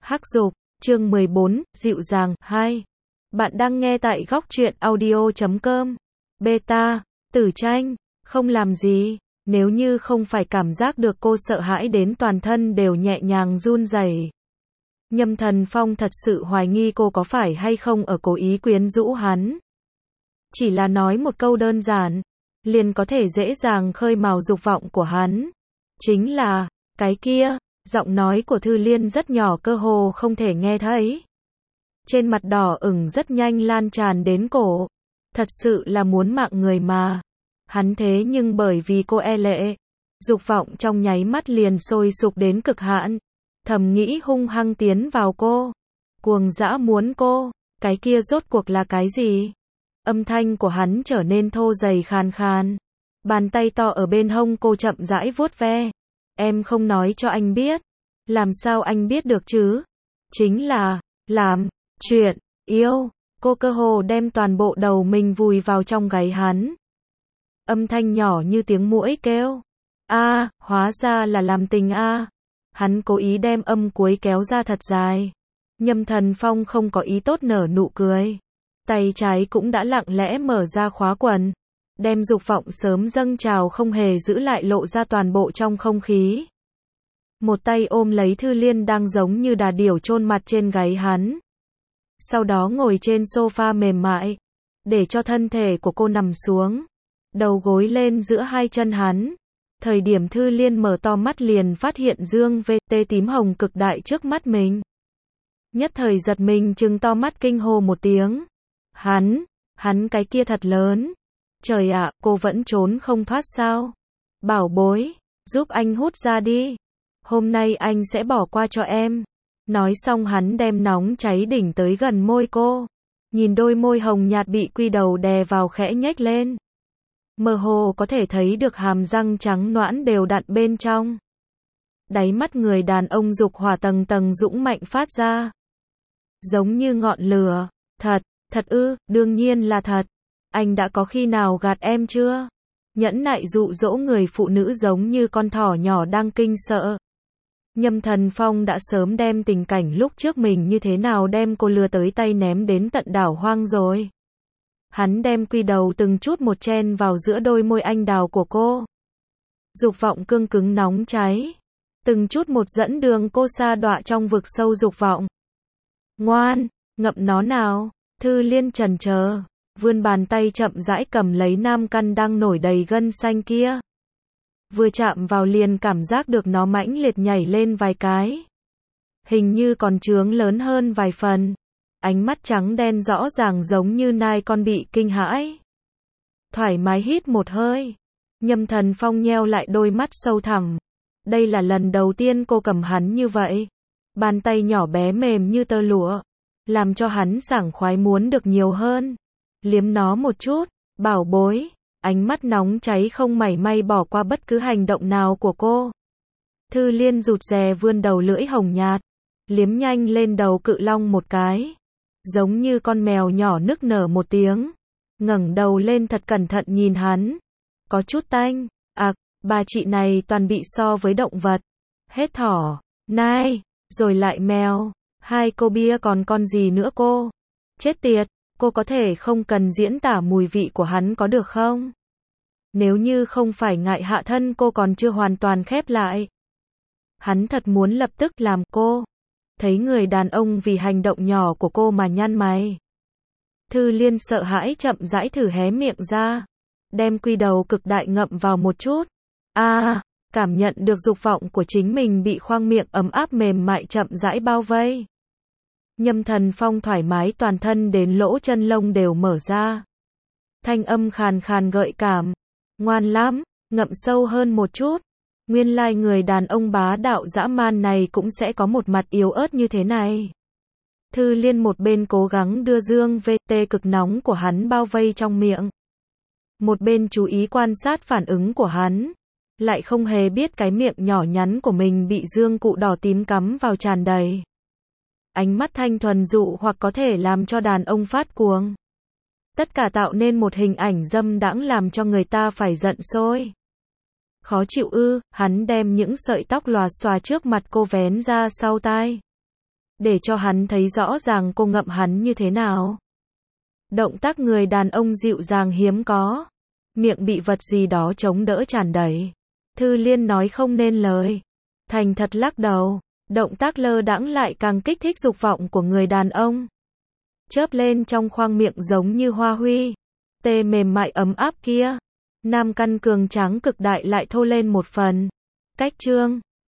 Hắc Dục, chương 14, dịu dàng, 2. Bạn đang nghe tại góc truyện audio.com. Beta, Tử Tranh, không làm gì, nếu như không phải cảm giác được cô sợ hãi đến toàn thân đều nhẹ nhàng run rẩy. Nhâm Thần Phong thật sự hoài nghi cô có phải hay không ở cố ý quyến rũ hắn. Chỉ là nói một câu đơn giản, liền có thể dễ dàng khơi mào dục vọng của hắn. Chính là, cái kia, giọng nói của Thư Liên rất nhỏ cơ hồ không thể nghe thấy. Trên mặt đỏ ửng rất nhanh lan tràn đến cổ. Thật sự là muốn mạng người mà. Hắn thế nhưng bởi vì cô e lệ, dục vọng trong nháy mắt liền sôi sục đến cực hạn. Thầm nghĩ hung hăng tiến vào cô. Cuồng dã muốn cô, cái kia rốt cuộc là cái gì? Âm thanh của hắn trở nên thô dày khàn khàn. Bàn tay to ở bên hông cô chậm rãi vuốt ve. Em không nói cho anh biết. Làm sao anh biết được chứ? Chính là, làm, chuyện, yêu. Cô cơ hồ đem toàn bộ đầu mình vùi vào trong gáy hắn. Âm thanh nhỏ như tiếng muỗi kêu. Hóa ra là làm tình Hắn cố ý đem âm cuối kéo ra thật dài. Nhâm Thần Phong không có ý tốt nở nụ cười. Tay trái cũng đã lặng lẽ mở ra khóa quần. Đem dục vọng sớm dâng trào không hề giữ lại lộ ra toàn bộ trong không khí. Một tay ôm lấy Thư Liên đang giống như đà điểu chôn mặt trên gáy hắn. Sau đó ngồi trên sofa mềm mại. Để cho thân thể của cô nằm xuống. Đầu gối lên giữa hai chân hắn. Thời điểm Thư Liên mở to mắt liền phát hiện dương VT tím hồng cực đại trước mắt mình. Nhất thời giật mình trừng to mắt kinh hô một tiếng. Hắn cái kia thật lớn. Trời ạ, cô vẫn trốn không thoát sao? Bảo bối, giúp anh hút ra đi. Hôm nay anh sẽ bỏ qua cho em. Nói xong hắn đem nóng cháy đỉnh tới gần môi cô. Nhìn đôi môi hồng nhạt bị quy đầu đè vào khẽ nhếch lên. Mơ hồ có thể thấy được hàm răng trắng nõn đều đặn bên trong. Đáy mắt người đàn ông dục hỏa tầng tầng dũng mạnh phát ra. Giống như ngọn lửa. Thật ư, đương nhiên là thật. Anh đã có khi nào gạt em chưa? Nhẫn nại dụ dỗ người phụ nữ giống như con thỏ nhỏ đang kinh sợ. Nhâm Thần Phong đã sớm đem tình cảnh lúc trước mình như thế nào đem cô lừa tới tay ném đến tận đảo hoang rồi. Hắn đem quy đầu từng chút một chen vào giữa đôi môi anh đào của cô. Dục vọng cương cứng nóng cháy. Từng chút một dẫn đường cô sa đọa trong vực sâu dục vọng. Ngoan, ngậm nó nào. Thư Liên chần chờ, vươn bàn tay chậm rãi cầm lấy nam căn đang nổi đầy gân xanh kia. Vừa chạm vào liền cảm giác được nó mãnh liệt nhảy lên vài cái. Hình như còn trướng lớn hơn vài phần. Ánh mắt trắng đen rõ ràng giống như nai con bị kinh hãi. Thoải mái hít một hơi. Nhâm Thần Phong nheo lại đôi mắt sâu thẳm. Đây là lần đầu tiên cô cầm hắn như vậy. Bàn tay nhỏ bé mềm như tơ lụa. Làm cho hắn sảng khoái muốn được nhiều hơn. Liếm nó một chút, bảo bối. Ánh mắt nóng cháy không mảy may bỏ qua bất cứ hành động nào của cô. Thư Liên rụt rè vươn đầu lưỡi hồng nhạt. Liếm nhanh lên đầu cự long một cái. Giống như con mèo nhỏ nức nở một tiếng. Ngẩng đầu lên thật cẩn thận nhìn hắn. Có chút tanh. Bà chị này toàn bị so với động vật. Hết thỏ, nai, rồi lại mèo. Hai cô bia còn con gì nữa cô? Chết tiệt, cô có thể không cần diễn tả mùi vị của hắn có được không? Nếu như không phải ngại hạ thân cô còn chưa hoàn toàn khép lại. Hắn thật muốn lập tức làm cô. Thấy người đàn ông vì hành động nhỏ của cô mà nhăn mày. Thư Liên sợ hãi chậm rãi thử hé miệng ra. Đem quy đầu cực đại ngậm vào một chút. Cảm nhận được dục vọng của chính mình bị khoang miệng ấm áp mềm mại chậm rãi bao vây. Nhâm Thần Phong thoải mái toàn thân đến lỗ chân lông đều mở ra. Thanh âm khàn khàn gợi cảm. Ngoan lắm, ngậm sâu hơn một chút. Nguyên lai người đàn ông bá đạo dã man này cũng sẽ có một mặt yếu ớt như thế này. Thư Liên một bên cố gắng đưa dương VT cực nóng của hắn bao vây trong miệng. Một bên chú ý quan sát phản ứng của hắn. Lại không hề biết cái miệng nhỏ nhắn của mình bị dương cụ đỏ tím cắm vào tràn đầy. Ánh mắt thanh thuần dụ hoặc có thể làm cho đàn ông phát cuồng. Tất cả tạo nên một hình ảnh dâm đãng làm cho người ta phải giận sôi. Khó chịu ư, hắn đem những sợi tóc lòa xòa trước mặt cô vén ra sau tai. để cho hắn thấy rõ ràng cô ngậm hắn như thế nào. Động tác người đàn ông dịu dàng hiếm có. Miệng bị vật gì đó chống đỡ tràn đầy. Thư Liên nói không nên lời. Thành thật lắc đầu. Động tác lơ đãng lại càng kích thích dục vọng của người đàn ông. Chớp lên trong khoang miệng giống như hoa huy. Tê mềm mại ấm áp kia. Nam căn cường tráng cực đại lại thô lên một phần. Cách trương.